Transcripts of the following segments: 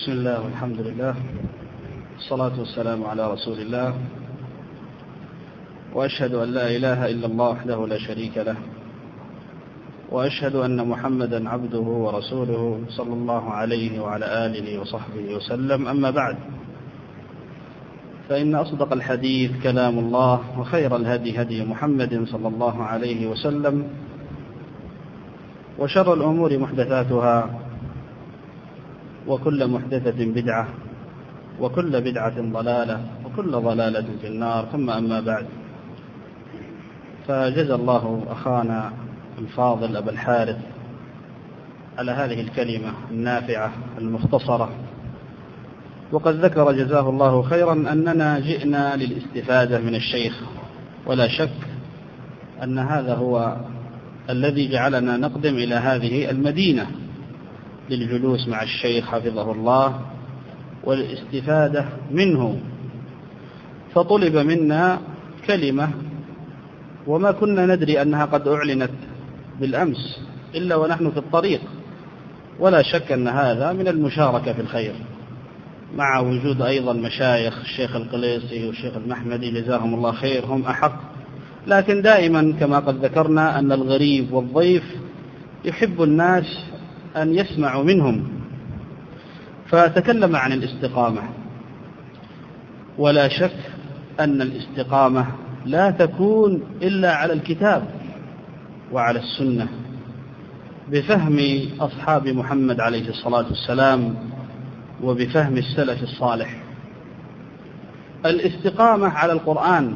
بسم الله والحمد لله والصلاة والسلام على رسول الله، وأشهد أن لا إله إلا الله وحده لا شريك له، وأشهد أن محمدا عبده ورسوله صلى الله عليه وعلى آله وصحبه وسلم. أما بعد، فإن أصدق الحديث كلام الله، وخير الهدي هدي محمد صلى الله عليه وسلم، وشر الأمور محدثاتها، وكل محدثة بدعة، وكل بدعة ضلالة، وكل ضلالة في النار. ثم أما بعد، فجزى الله أخانا الفاضل أبا الحارث على هذه الكلمة النافعة المختصرة، وقد ذكر جزاه الله خيرا أننا جئنا للاستفادة من الشيخ، ولا شك أن هذا هو الذي جعلنا نقدم إلى هذه المدينة للجلوس مع الشيخ حفظه الله والاستفادة منه. فطلب منا كلمة وما كنا ندري أنها قد أعلنت بالأمس إلا ونحن في الطريق، ولا شك أن هذا من المشاركة في الخير، مع وجود أيضا مشايخ الشيخ القليصي والشيخ المحمدي جزاهم الله خير، هم أحق. لكن دائما كما قد ذكرنا أن الغريب والضيف يحب الناس أن يسمعوا منهم. فتكلم عن الاستقامة، ولا شك أن الاستقامة لا تكون إلا على الكتاب وعلى السنة، بفهم أصحاب محمد عليه الصلاة والسلام، وبفهم السلف الصالح. الاستقامة على القرآن،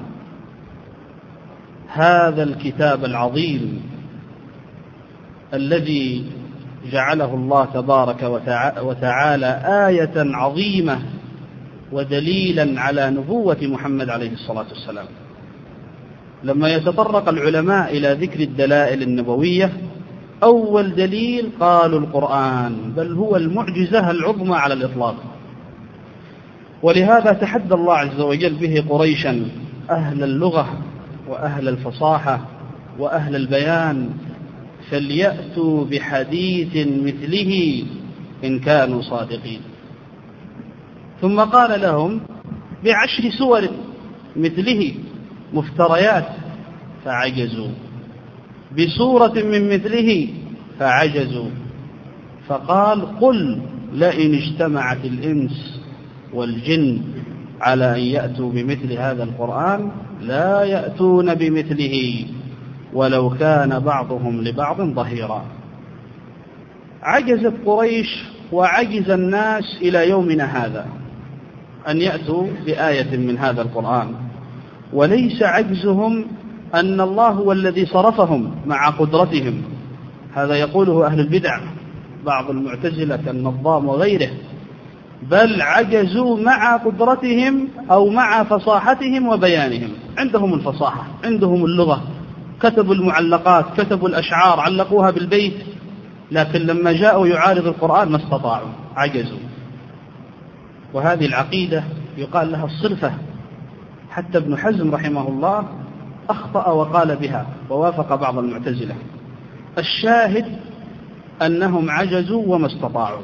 هذا الكتاب العظيم الذي جعله الله تبارك وتعالى آية عظيمة ودليلا على نبوة محمد عليه الصلاة والسلام. لما يتطرق العلماء إلى ذكر الدلائل النبوية، أول دليل قالوا القرآن، بل هو المعجزة العظمى على الإطلاق. ولهذا تحدى الله عز وجل به قريشا، أهل اللغة وأهل الفصاحة وأهل البيان، فليأتوا بحديث مثله إن كانوا صادقين. ثم قال لهم ب10 سور مثله مفتريات فعجزوا، بسورة من مثله فعجزوا. فقال قل لئن اجتمعت الإنس والجن على أن يأتوا بمثل هذا القرآن لا يأتون بمثله ولو كان بعضهم لبعض ظهيرا. عجزت قريش وعجز الناس إلى يومنا هذا أن يأتوا بآية من هذا القرآن، وليس عجزهم أن الله هو الذي صرفهم مع قدرتهم. هذا يقوله أهل البدع، بعض المعتزلة كالنظام وغيره، بل عجزوا مع قدرتهم أو مع فصاحتهم وبيانهم. عندهم الفصاحة، عندهم اللغة، كتبوا المعلقات، كتبوا الأشعار، علقوها بالبيت، لكن لما جاءوا يعارض القرآن ما استطاعوا، عجزوا. وهذه العقيدة يقال لها الصرفة، حتى ابن حزم رحمه الله أخطأ وقال بها ووافق بعض المعتزلة. الشاهد أنهم عجزوا وما استطاعوا.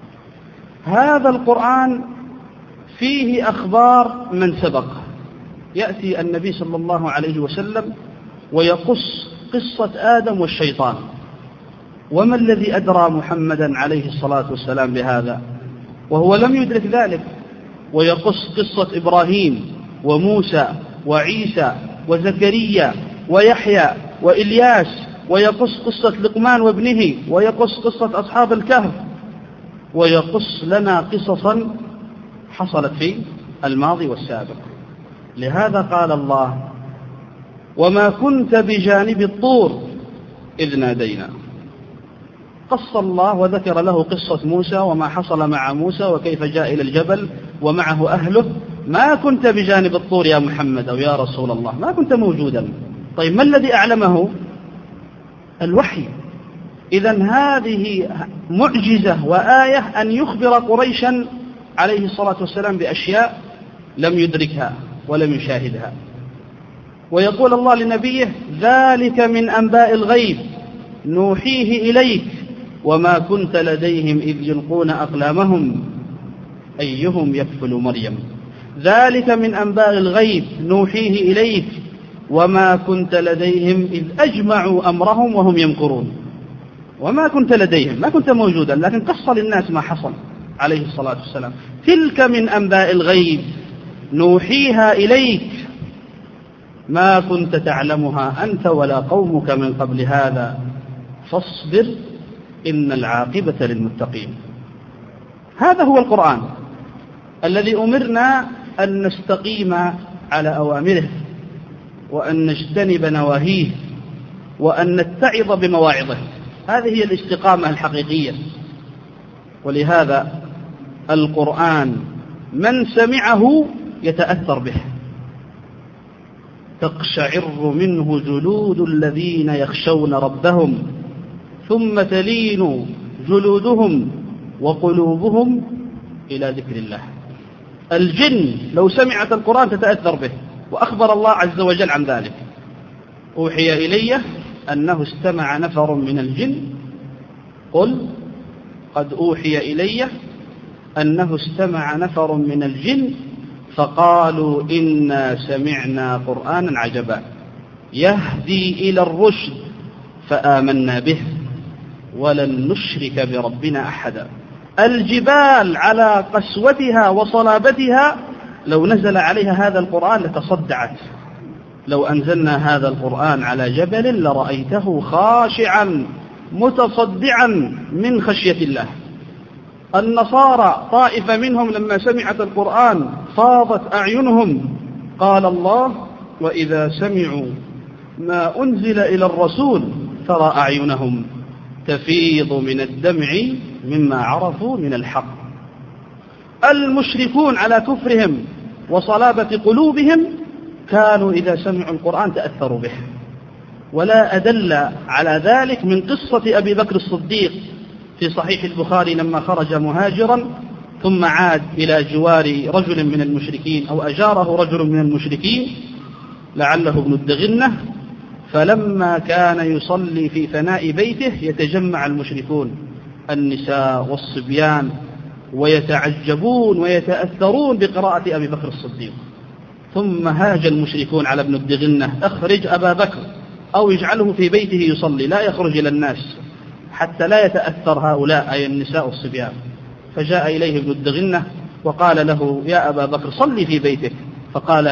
هذا القرآن فيه أخبار من سبق. يأتي النبي صلى الله عليه وسلم ويقص قصة آدم والشيطان، وما الذي أدرى محمدا عليه الصلاة والسلام بهذا وهو لم يدرك ذلك؟ ويقص قصة إبراهيم وموسى وعيسى وزكريا ويحيى وإلياس، ويقص قصة لقمان وابنه، ويقص قصة أصحاب الكهف، ويقص لنا قصصا حصلت في الماضي والسابق. لهذا قال الله وما كنت بجانب الطور إذ نادينا. قص الله وذكر له قصة موسى وما حصل مع موسى وكيف جاء إلى الجبل ومعه أهله. ما كنت بجانب الطور يا محمد أو يا رسول الله، ما كنت موجودا. طيب ما الذي أعلمه؟ الوحي. إذن هذه معجزة وآية أن يخبر قريشا عليه الصلاة والسلام بأشياء لم يدركها ولم يشاهدها. ويقول الله لنبيه ذلك من أنباء الغيب نوحيه إليك وما كنت لديهم إذ يلقون أقلامهم أيهم يكفل مريم ذلك من أنباء الغيب نوحيه إليك وما كنت لديهم إذ أجمعوا أمرهم وهم يمكرون. وما كنت لديهم، ما كنت موجودا، لكن قص للناس ما حصل عليه الصلاة والسلام. تلك من أنباء الغيب نوحيها إليك ما كنت تعلمها أنت ولا قومك من قبل هذا فاصبر إن العاقبة للمتقين. هذا هو القرآن الذي أمرنا أن نستقيم على أوامره وأن نجتنب نواهيه وأن نتعظ بمواعظه. هذه هي الاستقامة الحقيقية. ولهذا القرآن من سمعه يتأثر به، تقشعر منه جلود الذين يخشون ربهم ثم تلين جلودهم وقلوبهم إلى ذكر الله. الجن لو سمعت القرآن تتأثر به، وأخبر الله عز وجل عن ذلك. أوحي إلي أنه استمع نفر من الجن، قل قد أوحي إلي أنه استمع نفر من الجن فقالوا إنا سمعنا قرآنا عجبا يهدي إلى الرشد فآمنا به ولن نشرك بربنا أحدا. الجبال على قسوتها وصلابتها لو نزل عليها هذا القرآن لتصدعت. لو أنزلنا هذا القرآن على جبل لرأيته خاشعا متصدعا من خشية الله. النصارى طائفة منهم لما سمعت القرآن فاضت أعينهم. قال الله وإذا سمعوا ما أنزل إلى الرسول ترى أعينهم تفيض من الدمع مما عرفوا من الحق. المشركون على كفرهم وصلابة قلوبهم كانوا إذا سمعوا القرآن تأثروا به. ولا أدل على ذلك من قصة أبي بكر الصديق في صحيح البخاري لما خرج مهاجرا ثم عاد إلى جوار رجل من المشركين أو أجاره رجل من المشركين لعله ابن الدغنة، فلما كان يصلي في فناء بيته يتجمع المشركون النساء والصبيان ويتعجبون ويتأثرون بقراءة أبي بكر الصديق. ثم هاج المشركون على ابن الدغنة أخرج أبا بكر أو اجعله في بيته يصلي لا يخرج إلى الناس حتى لا يتأثر هؤلاء أي النساء والصبيان. فجاء إليه ابن الدغنة وقال له يا أبا بكر صلي في بيتك. فقال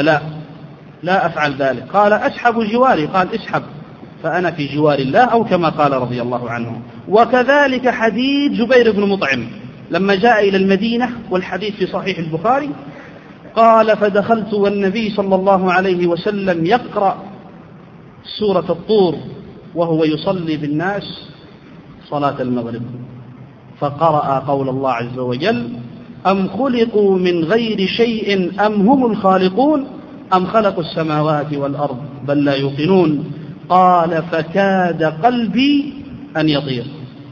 لا أفعل ذلك. قال أسحب جواري. قال اسحب فأنا في جوار الله أو كما قال رضي الله عنه. وكذلك حديث جبير بن مطعم لما جاء إلى المدينة والحديث في صحيح البخاري قال فدخلت والنبي صلى الله عليه وسلم يقرأ سورة الطور وهو يصلي بالناس صلاة المغرب فقرأ قول الله عز وجل أم خلقوا من غير شيء أم هم الخالقون أم خلقوا السماوات والأرض بل لا يوقنون. قال فكاد قلبي أن يطير.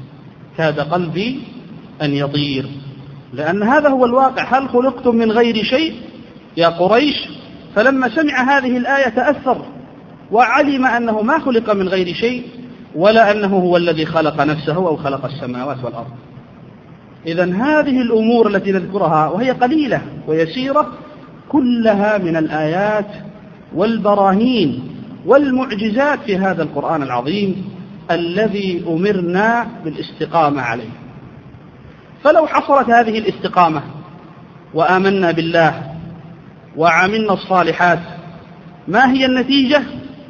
كاد قلبي أن يطير لأن هذا هو الواقع. هل خلقتم من غير شيء يا قريش؟ فلما سمع هذه الآية تأثر وعلم أنه ما خلق من غير شيء ولا أنه هو الذي خلق نفسه أو خلق السماوات والأرض. إذن هذه الأمور التي نذكرها وهي قليلة ويسيرة كلها من الآيات والبراهين والمعجزات في هذا القرآن العظيم الذي أمرنا بالاستقامة عليه. فلو حصلت هذه الاستقامة وآمنا بالله وعملنا الصالحات ما هي النتيجة؟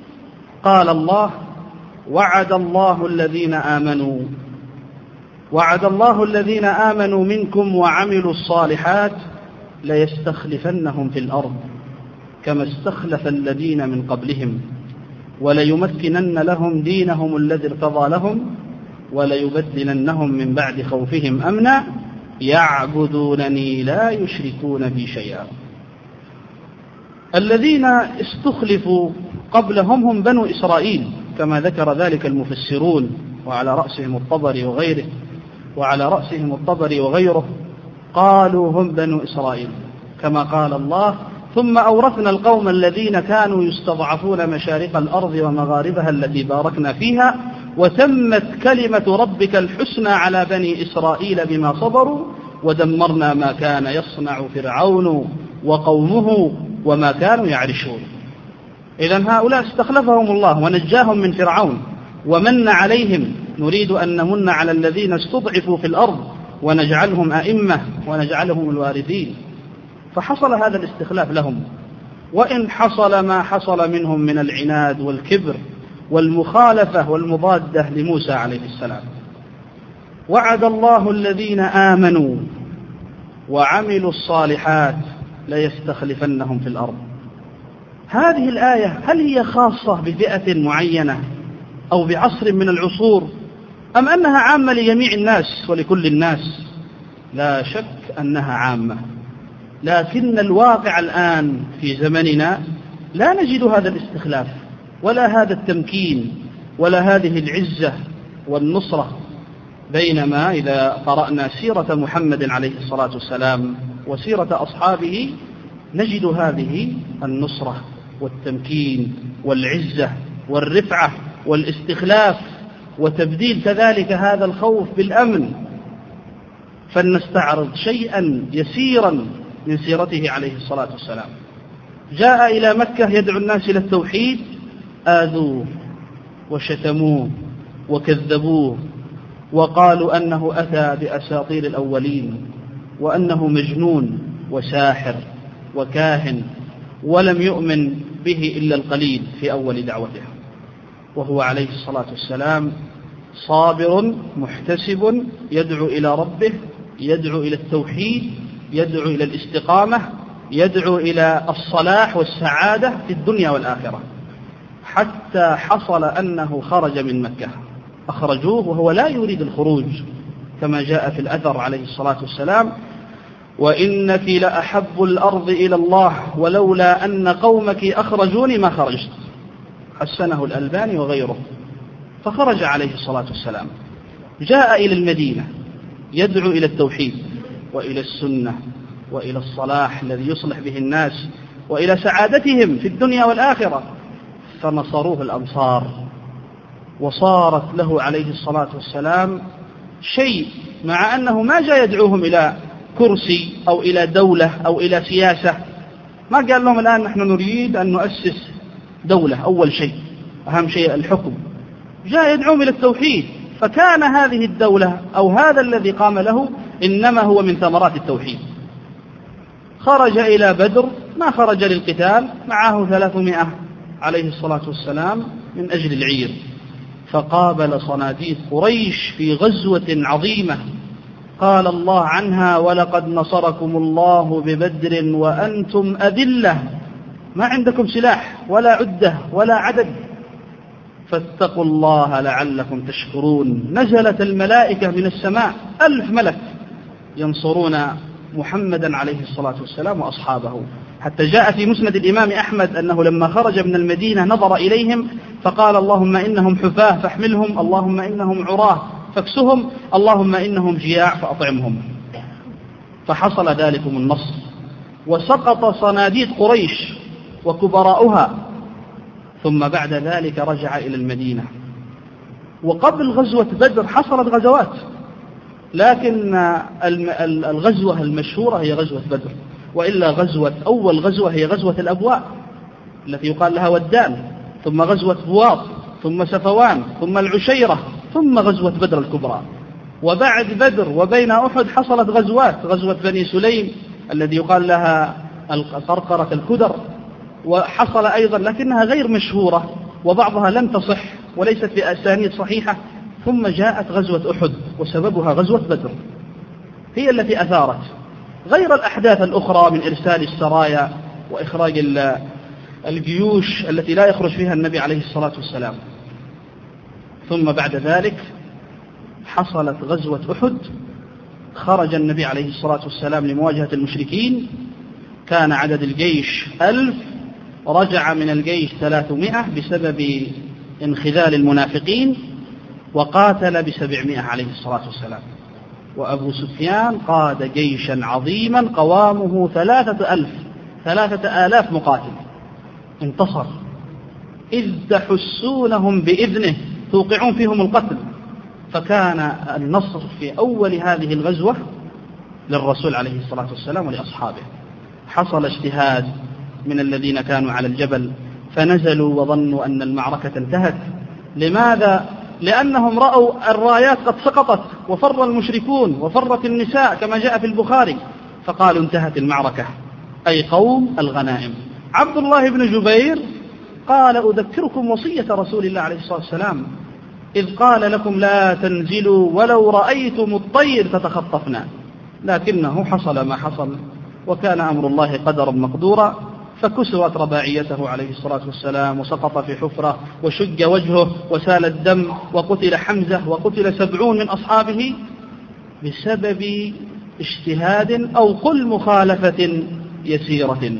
قال الله وعد الله الذين آمنوا منكم وعملوا الصالحات ليستخلفنهم في الأرض كما استخلف الذين من قبلهم وليمكنن لهم دينهم الذي ارتضى لهم وليبدلنهم من بعد خوفهم أمنا يعبدونني لا يشركون بي شيئا. الذين استخلفوا قبلهم هم بنو إسرائيل كما ذكر ذلك المفسرون وعلى رأسهم الطبري وغيره قالوا هم بنو إسرائيل كما قال الله ثم أورثنا القوم الذين كانوا يستضعفون مشارق الأرض ومغاربها التي باركنا فيها وتمت كلمة ربك الحسنى على بني إسرائيل بما صبروا ودمرنا ما كان يصنع فرعون وقومه وما كانوا يعرشون. إذن هؤلاء استخلفهم الله ونجاهم من فرعون ومن عليهم. نريد أن نمن على الذين استضعفوا في الأرض ونجعلهم أئمة ونجعلهم الوارثين. فحصل هذا الاستخلاف لهم، وإن حصل ما حصل منهم من العناد والكبر والمخالفة والمضادة لموسى عليه السلام. وعد الله الذين آمنوا وعملوا الصالحات ليستخلفنهم في الأرض. هذه الآية هل هي خاصة بفئة معينة أو بعصر من العصور، أم أنها عامة لجميع الناس ولكل الناس؟ لا شك أنها عامة، لكن الواقع الآن في زمننا لا نجد هذا الاستخلاف ولا هذا التمكين ولا هذه العزة والنصرة. بينما إذا قرأنا سيرة محمد عليه الصلاة والسلام وسيرة أصحابه نجد هذه النصرة والتمكين والعزة والرفعة والاستخلاف، وتبديل كذلك هذا الخوف بالأمن. فلنستعرض شيئا يسيرا من سيرته عليه الصلاة والسلام. جاء إلى مكة يدعو الناس إلى التوحيد، آذوه وشتموه وكذبوه وقالوا أنه أتى بأساطير الأولين وأنه مجنون وساحر وكاهن، ولم يؤمن به إلا القليل في أول دعوته. وهو عليه الصلاة والسلام صابر محتسب، يدعو إلى ربه، يدعو إلى التوحيد، يدعو إلى الاستقامة، يدعو إلى الصلاح والسعادة في الدنيا والآخرة، حتى حصل أنه خرج من مكة. أخرجوه وهو لا يريد الخروج، كما جاء في الأثر عليه الصلاة والسلام: وإنك لأحب الأرض إلى الله ولولا أن قومك أخرجوني ما خرجت. حسنه الألباني وغيره. فخرج عليه الصلاة والسلام، جاء إلى المدينة يدعو إلى التوحيد وإلى السنة وإلى الصلاح الذي يصلح به الناس وإلى سعادتهم في الدنيا والآخرة. فنصروه الأنصار، وصارت له عليه الصلاة والسلام شيء، مع أنه ما جاء يدعوهم إلى كرسي أو إلى دولة أو إلى سياسة. ما قال لهم الآن نحن نريد أن نؤسس دولة، أول شيء أهم شيء الحكم. جاء يدعوهم إلى التوحيد، فكان هذه الدولة أو هذا الذي قام له إنما هو من ثمرات التوحيد. خرج إلى بدر، ما خرج للقتال، معه 300 عليه الصلاة والسلام من أجل العير. فقابل صناديد قريش في غزوة عظيمة قال الله عنها: ولقد نصركم الله ببدر وأنتم أذلة، ما عندكم سلاح ولا عدة ولا عدد، فاتقوا الله لعلكم تشكرون. نزلت الملائكة من السماء 1000 ملك ينصرون محمدا عليه الصلاة والسلام وأصحابه، حتى جاء في مسند الإمام أحمد أنه لما خرج من المدينة نظر إليهم فقال: اللهم إنهم حفاة فاحملهم، اللهم إنهم عراه فاكسهم، اللهم إنهم جياع فأطعمهم. فحصل ذلكم النصر، وسقط صناديد قريش وكبراؤها. ثم بعد ذلك رجع إلى المدينة. وقبل غزوة بدر حصلت غزوات، لكن الغزوة المشهورة هي غزوة بدر، وإلا أول غزوة هي غزوة الأبواء التي يقال لها ودان، ثم غزوة بواط، ثم سفوان، ثم العشيرة، ثم غزوة بدر الكبرى. وبعد بدر وبين أحد حصلت غزوات، غزوة بني سليم الذي يقال لها قرقرة الكدر، وحصل أيضا لكنها غير مشهورة وبعضها لم تصح وليست بأسانيد صحيحة. ثم جاءت غزوة أحد وسببها غزوة بدر، هي التي أثارت، غير الأحداث الأخرى من إرسال السرايا وإخراج الجيوش التي لا يخرج فيها النبي عليه الصلاة والسلام. ثم بعد ذلك حصلت غزوة أحد، خرج النبي عليه الصلاة والسلام لمواجهة المشركين، كان عدد الجيش 1000، رجع من الجيش 300 بسبب انخذال المنافقين، وقاتل ب700 عليه الصلاة والسلام. وأبو سفيان قاد جيشا عظيما قوامه 3000 مقاتل، انتصر، إذ تحسونهم بإذنه توقعون فيهم القتل. فكان النصر في أول هذه الغزوة للرسول عليه الصلاة والسلام ولأصحابه. حصل اجتهاد من الذين كانوا على الجبل فنزلوا وظنوا أن المعركة انتهت. لماذا؟ لأنهم رأوا الرايات قد سقطت وفر المشركون وفرت النساء كما جاء في البخاري، فقالوا انتهت المعركة، أي قوم الغنائم. عبد الله بن جبير قال أذكركم وصية رسول الله عليه الصلاة والسلام إذ قال لكم لا تنزلوا ولو رأيتم الطير تتخطفنا، لكنه حصل ما حصل وكان أمر الله قدرا مقدورا، فكسرت رباعيته عليه الصلاة والسلام وسقط في حفرة وشج وجهه وسال الدم وقتل حمزة وقتل 70 من أصحابه بسبب اجتهاد أو قل مخالفة يسيرة.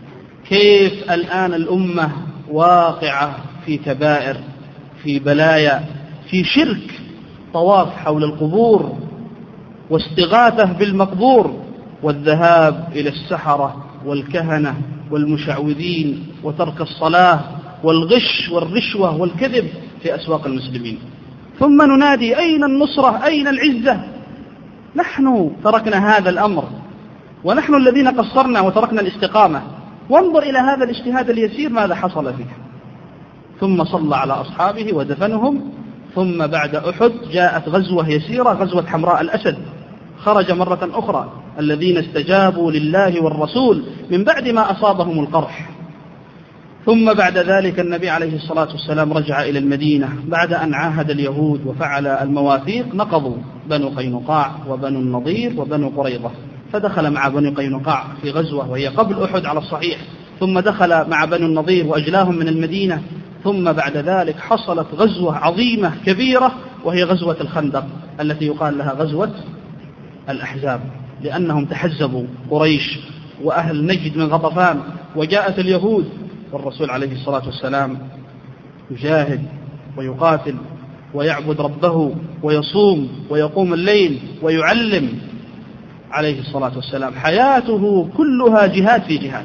كيف الآن الأمة واقعة في كبائر، في بلايا، في شرك، طواف حول القبور واستغاثة بالمقبور والذهاب إلى السحرة والكهنة والمشعوذين وترك الصلاة والغش والرشوة والكذب في أسواق المسلمين. ثم ننادي أين النصرة أين العزة؟ نحن تركنا هذا الأمر ونحن الذين قصرنا وتركنا الاستقامة. وانظر إلى هذا الاجتهاد اليسير ماذا حصل فيه. ثم صلى على أصحابه ودفنهم. ثم بعد أحد جاءت غزوة يسيرة، غزوة حمراء الأسد، خرج مرة أخرى الذين استجابوا لله والرسول من بعد ما أصابهم القرح. ثم بعد ذلك النبي عليه الصلاة والسلام رجع إلى المدينة بعد أن عاهد اليهود وفعل المواثيق. نقضوا بنو قينقاع وبنو النضير وبنو قريظة، فدخل مع بنو قينقاع في غزوة وهي قبل أحد على الصحيح، ثم دخل مع بنو النضير وأجلاهم من المدينة. ثم بعد ذلك حصلت غزوة عظيمة كبيرة وهي غزوة الخندق التي يقال لها غزوة الأحزاب، لأنهم تحزبوا قريش وأهل نجد من غطفان، وجاءت اليهود والرسول عليه الصلاة والسلام يجاهد ويقاتل ويعبد ربه ويصوم ويقوم الليل ويعلم عليه الصلاة والسلام، حياته كلها جهاد في جهاد.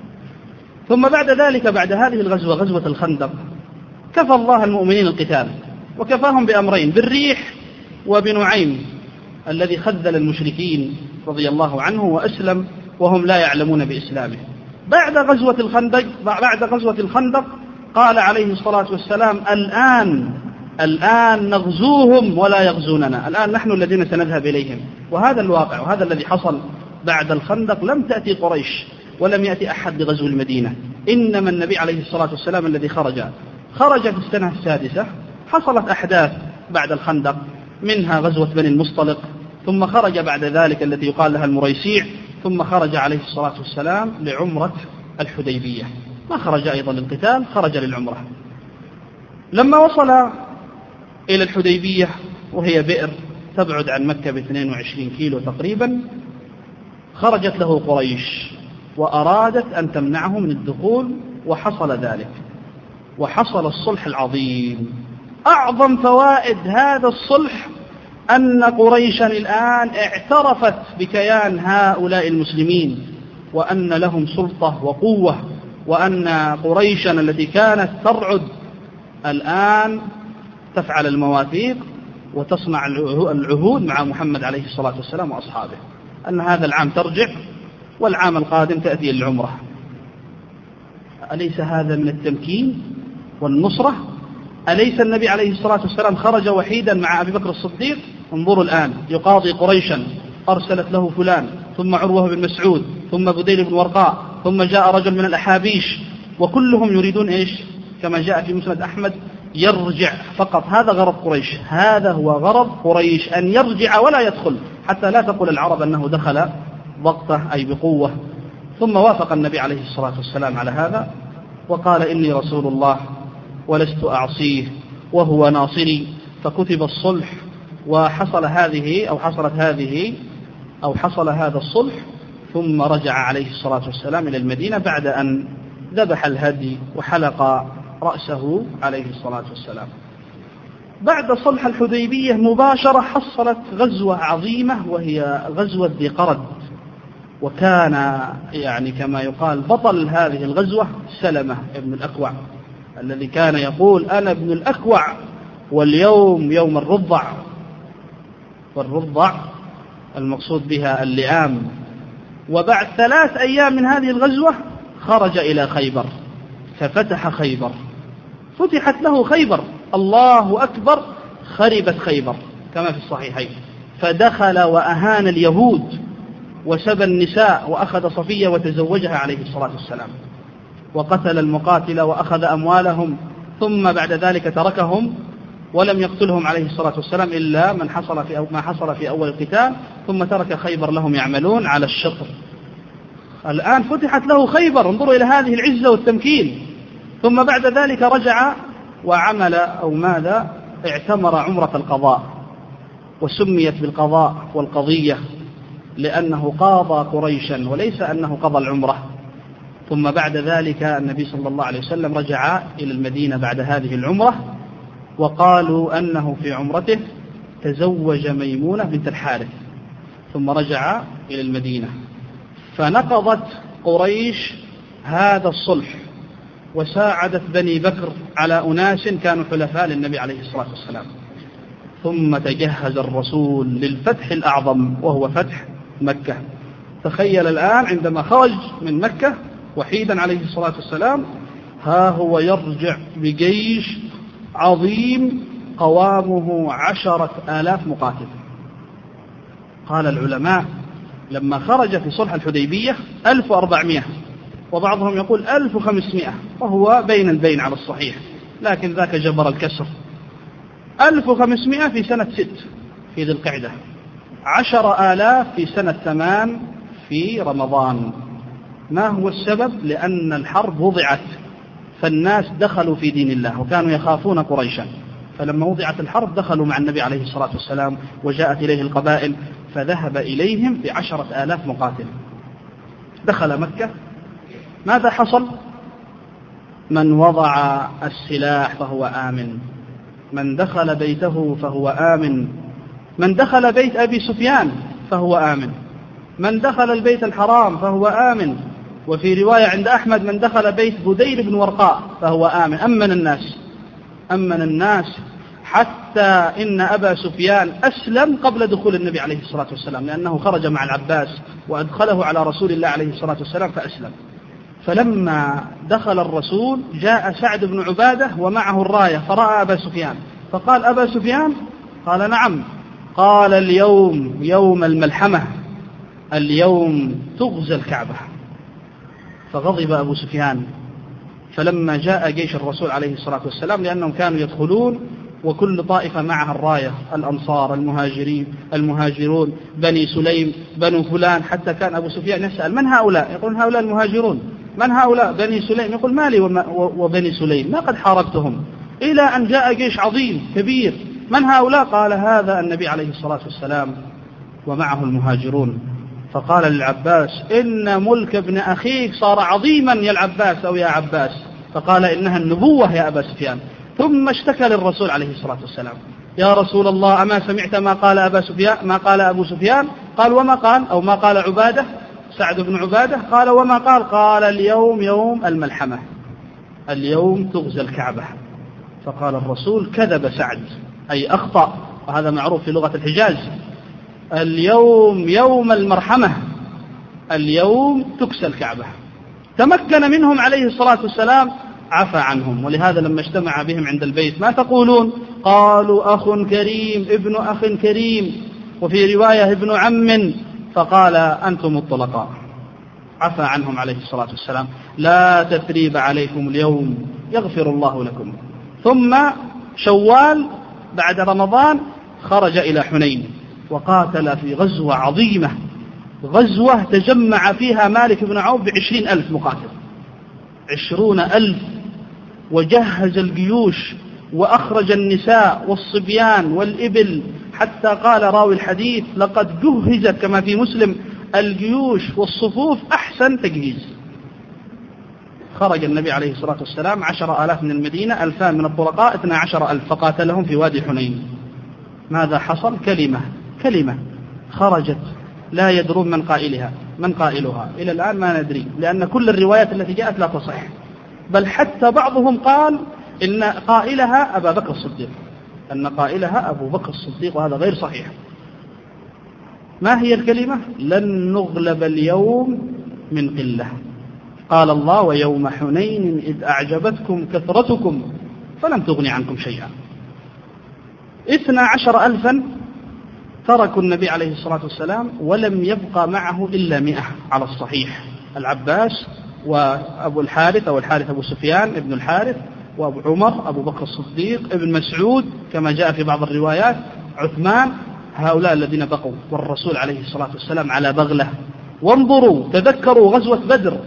ثم بعد ذلك بعد هذه الغزوة غزوة الخندق كفى الله المؤمنين القتال، وكفاهم بأمرين، بالريح وبنعيم الذي خذل المشركين رضي الله عنه وأسلم وهم لا يعلمون بإسلامه. بعد غزوة الخندق قال عليه الصلاة والسلام الآن نغزوهم ولا يغزوننا، الآن نحن الذين سنذهب إليهم. وهذا الواقع وهذا الذي حصل. بعد الخندق لم تأتي قريش ولم يأتي أحد لغزو المدينة، إنما النبي عليه الصلاة والسلام الذي خرج في السنة السادسة. حصلت أحداث بعد الخندق منها غزوة بني المصطلق، ثم خرج بعد ذلك التي يقال لها المريسيع، ثم خرج عليه الصلاة والسلام لعمرة الحديبية. ما خرج أيضا للقتال، خرج للعمرة. لما وصل إلى الحديبية وهي بئر تبعد عن مكة ب22 كيلو تقريبا، خرجت له قريش وأرادت أن تمنعه من الدخول، وحصل ذلك وحصل الصلح العظيم. أعظم فوائد هذا الصلح أن قريشا الآن اعترفت بكيان هؤلاء المسلمين وأن لهم سلطة وقوة، وأن قريشا التي كانت ترعد الآن تفعل المواثيق وتصنع العهود مع محمد عليه الصلاة والسلام وأصحابه، أن هذا العام ترجع والعام القادم تأتي العمرة. أليس هذا من التمكين والنصرة؟ أليس النبي عليه الصلاة والسلام خرج وحيدا مع أبي بكر الصديق؟ انظروا الآن يقاضي قريشا، أرسلت له فلان، ثم عروة بن مسعود، ثم بديل بن ورقاء، ثم جاء رجل من الأحابيش، وكلهم يريدون إيش؟ كما جاء في مسند أحمد يرجع فقط. هذا غرض قريش، هذا هو غرض قريش، أن يرجع ولا يدخل، حتى لا تقول العرب أنه دخل ضغطه أي بقوة. ثم وافق النبي عليه الصلاة والسلام على هذا وقال إني رسول الله ولست أعصيه وهو ناصري، فكتب الصلح وحصل هذا الصلح. ثم رجع عليه الصلاة والسلام إلى المدينة بعد أن ذبح الهدي وحلق رأسه عليه الصلاة والسلام. بعد صلح الحديبية مباشرة حصلت غزوة عظيمة وهي غزوة ذي قرد، وكان يعني كما يقال بطل هذه الغزوة سلمة ابن الأكوع الذي كان يقول أنا ابن الأكوع واليوم يوم الرضع، والرضع المقصود بها اللئام. وبعد 3 أيام من هذه الغزوة خرج إلى خيبر ففتح خيبر، فتحت له خيبر، الله أكبر، خربت خيبر كما في الصحيحين. فدخل وأهان اليهود وسبى النساء وأخذ صفية وتزوجها عليه الصلاة والسلام، وقتل المقاتل وأخذ أموالهم، ثم بعد ذلك تركهم ولم يقتلهم عليه الصلاة والسلام إلا ما حصل في أول القتال، ثم ترك خيبر لهم يعملون على الشطر. الآن فتحت له خيبر، انظروا إلى هذه العزة والتمكين. ثم بعد ذلك رجع وعمل أو ماذا اعتمر عمرة القضاء، وسميت بالقضاء والقضية لأنه قاضى قريشا وليس أنه قضى العمرة. ثم بعد ذلك النبي صلى الله عليه وسلم رجع إلى المدينة بعد هذه العمرة، وقالوا أنه في عمرته تزوج ميمونة بنت الحارث، ثم رجع إلى المدينة. فنقضت قريش هذا الصلح وساعدت بني بكر على أناس كانوا حلفاء للنبي عليه الصلاة والسلام. ثم تجهز الرسول للفتح الأعظم وهو فتح مكة. تخيل الآن عندما خرج من مكة وحيدا عليه الصلاة والسلام، ها هو يرجع بجيش عظيم قوامه 10,000 مقاتل. قال العلماء لما خرج في صلح الحديبية 1400، وبعضهم يقول 1500، وهو بين البين على الصحيح، لكن ذاك جبر الكسر. 1500 في سنة 6 في ذي القعدة، 10,000 في سنة 8 في رمضان. ما هو السبب؟ لأن الحرب وضعت فالناس دخلوا في دين الله وكانوا يخافون قريشا، فلما وضعت الحرب دخلوا مع النبي عليه الصلاة والسلام وجاءت إليه القبائل فذهب إليهم ب10,000 مقاتل. دخل مكة، ماذا حصل؟ من وضع السلاح فهو آمن، من دخل بيته فهو آمن، من دخل بيت أبي سفيان فهو آمن، من دخل البيت الحرام فهو آمن، وفي رواية عند أحمد من دخل بيت بديل بن ورقاء فهو آمن. أمن الناس حتى إن أبا سفيان أسلم قبل دخول النبي عليه الصلاة والسلام، لأنه خرج مع العباس وأدخله على رسول الله عليه الصلاة والسلام فأسلم. فلما دخل الرسول جاء سعد بن عبادة ومعه الراية فرأى أبا سفيان، فقال أبا سفيان؟ قال نعم. قال اليوم يوم الملحمة، اليوم تغزى الكعبة. فغضب أبو سفيان. فلما جاء جيش الرسول عليه الصلاة والسلام، لأنهم كانوا يدخلون وكل طائفة معها الراية، الأنصار، المهاجرون، بني سليم، بنو فلان، حتى كان أبو سفيان يسأل من هؤلاء؟ يقول هؤلاء المهاجرون. من هؤلاء؟ بني سليم. يقول مالي وبني سليم، ما قد حاربتهم، إلى أن جاء جيش عظيم كبير. من هؤلاء؟ قال هذا النبي عليه الصلاة والسلام ومعه المهاجرون. فقال للعباس إن ملك ابن أخيك صار عظيما يا العباس أو يا عباس. فقال إنها النبوة يا أبا سفيان. ثم اشتكى للرسول عليه الصلاة والسلام يا رسول الله أما سمعت ما قال أبو سفيان؟ قال وما قال؟ أو ما قال عبادة سعد بن عبادة؟ قال وما قال؟ قال اليوم يوم الملحمة، اليوم تغزى الكعبة. فقال الرسول كذب سعد، أي أخطأ، وهذا معروف في لغة الحجاز. اليوم يوم المرحمة، اليوم تكسى الكعبة. تمكن منهم عليه الصلاة والسلام، عفى عنهم. ولهذا لما اجتمع بهم عند البيت ما تقولون؟ قالوا أخ كريم، ابن أخ كريم، وفي رواية ابن عم. فقال أنتم الطلقاء، عفى عنهم عليه الصلاة والسلام. لا تثريب عليكم اليوم، يغفر الله لكم. ثم شوال بعد رمضان خرج إلى حنين وقاتل في غزوة عظيمة، غزوة تجمع فيها مالك بن عوف ب20,000 مقاتل، 20,000، وجهز الجيوش وأخرج النساء والصبيان والإبل، حتى قال راوي الحديث لقد جهزت كما في مسلم الجيوش والصفوف أحسن تجهيز. خرج النبي عليه الصلاة والسلام 10,000 من المدينة، 2,000 من الطلقاء، 12,000 فقاتلهم في وادي حنين. ماذا حصل؟ كلمة خرجت لا يدرون من قائلها إلى الآن ما ندري، لأن كل الروايات التي جاءت لا تصح، بل حتى بعضهم قال إن قائلها أبا بكر الصديق، وهذا غير صحيح. ما هي الكلمة؟ لن نغلب اليوم من قلة. قال الله: ويوم حنين إذ أعجبتكم كثرتكم فلم تغن عنكم شيئا. 12,000 تركوا النبي عليه الصلاة والسلام ولم يبقى معه إلا 100 على الصحيح: العباس وأبو الحارث أو الحارث أبو سفيان ابن الحارث، وأبو عمر، أبو بكر الصديق، ابن مسعود كما جاء في بعض الروايات، عثمان. هؤلاء الذين بقوا والرسول عليه الصلاة والسلام على بغلة. وانظروا، تذكروا غزوة بدر،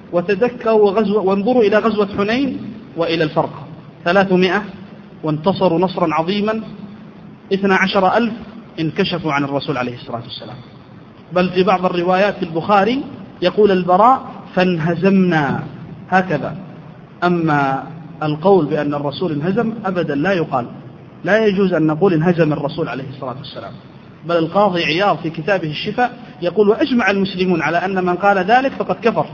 وانظروا إلى غزوة حنين وإلى الفرق: 300 وانتصروا نصرا عظيما، 12,000 انكشفوا عن الرسول عليه الصلاة والسلام. بل في بعض الروايات في البخاري يقول البراء: فانهزمنا هكذا. أما القول بأن الرسول انهزم أبدا لا يقال، لا يجوز أن نقول انهزم الرسول عليه الصلاة والسلام. بل القاضي عياض في كتابه الشفاء يقول: وأجمع المسلمون على أن من قال ذلك فقد كفر.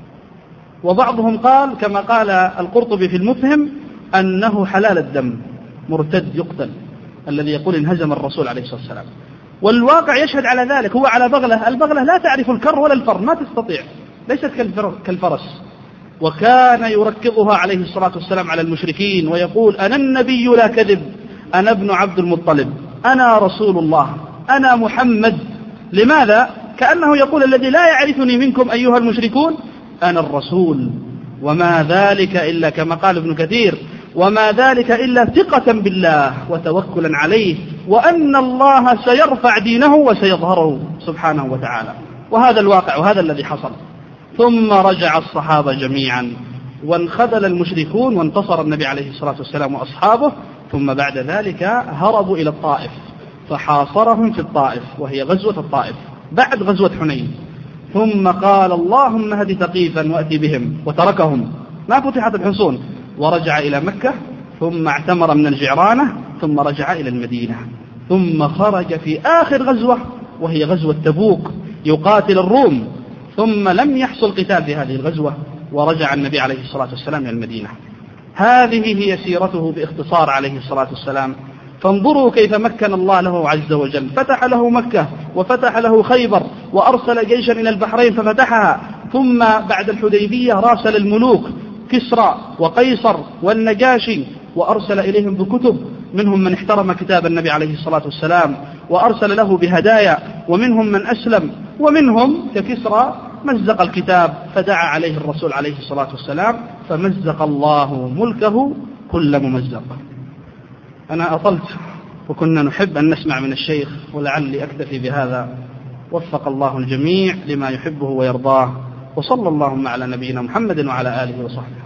وبعضهم قال كما قال القرطبي في المفهم أنه حلال الدم، مرتد يقتل، الذي يقول انهزم الرسول عليه الصلاة والسلام. والواقع يشهد على ذلك. هو على بغلة، البغلة لا تعرف الكر ولا الفر، ما تستطيع، ليست كالفرس. وكان يركضها عليه الصلاة والسلام على المشركين ويقول: أنا النبي لا كذب، أنا ابن عبد المطلب، أنا رسول الله، أنا محمد. لماذا؟ كأنه يقول: الذي لا يعرفني منكم أيها المشركون أنا الرسول. وما ذلك إلا كما قال ابن كثير: وما ذلك إلا ثقة بالله وتوكلا عليه، وأن الله سيرفع دينه وسيظهره سبحانه وتعالى. وهذا الواقع، وهذا الذي حصل. ثم رجع الصحابة جميعا وانخذل المشركون وانتصر النبي عليه الصلاة والسلام وأصحابه. ثم بعد ذلك هربوا إلى الطائف فحاصرهم في الطائف، وهي غزوة الطائف بعد غزوة حنين. ثم قال: اللهم هد ثقيفا وأتي بهم، وتركهم، ما فتحت الحصون، ورجع إلى مكة. ثم اعتمر من الجعرانة، ثم رجع إلى المدينة. ثم خرج في آخر غزوة وهي غزوة تبوك يقاتل الروم. ثم لم يحصل قتال في هذه الغزوة، ورجع النبي عليه الصلاة والسلام إلى المدينة. هذه هي سيرته باختصار عليه الصلاة والسلام. فانظروا كيف مكن الله له عز وجل، فتح له مكة وفتح له خيبر، وأرسل جيشا إلى البحرين ففتحها. ثم بعد الحديبية راسل الملوك كسرى وقيصر والنجاشي، وأرسل إليهم بكتب، منهم من احترم كتاب النبي عليه الصلاة والسلام وأرسل له بهدايا، ومنهم من أسلم، ومنهم ككسرى مزق الكتاب فدعا عليه الرسول عليه الصلاة والسلام، فمزق الله ملكه كل ممزق. أنا أطلت وكنا نحب أن نسمع من الشيخ، ولعلي أكتفي بهذا. وفق الله الجميع لما يحبه ويرضاه، وصلى اللهم على نبينا محمد وعلى آله وصحبه.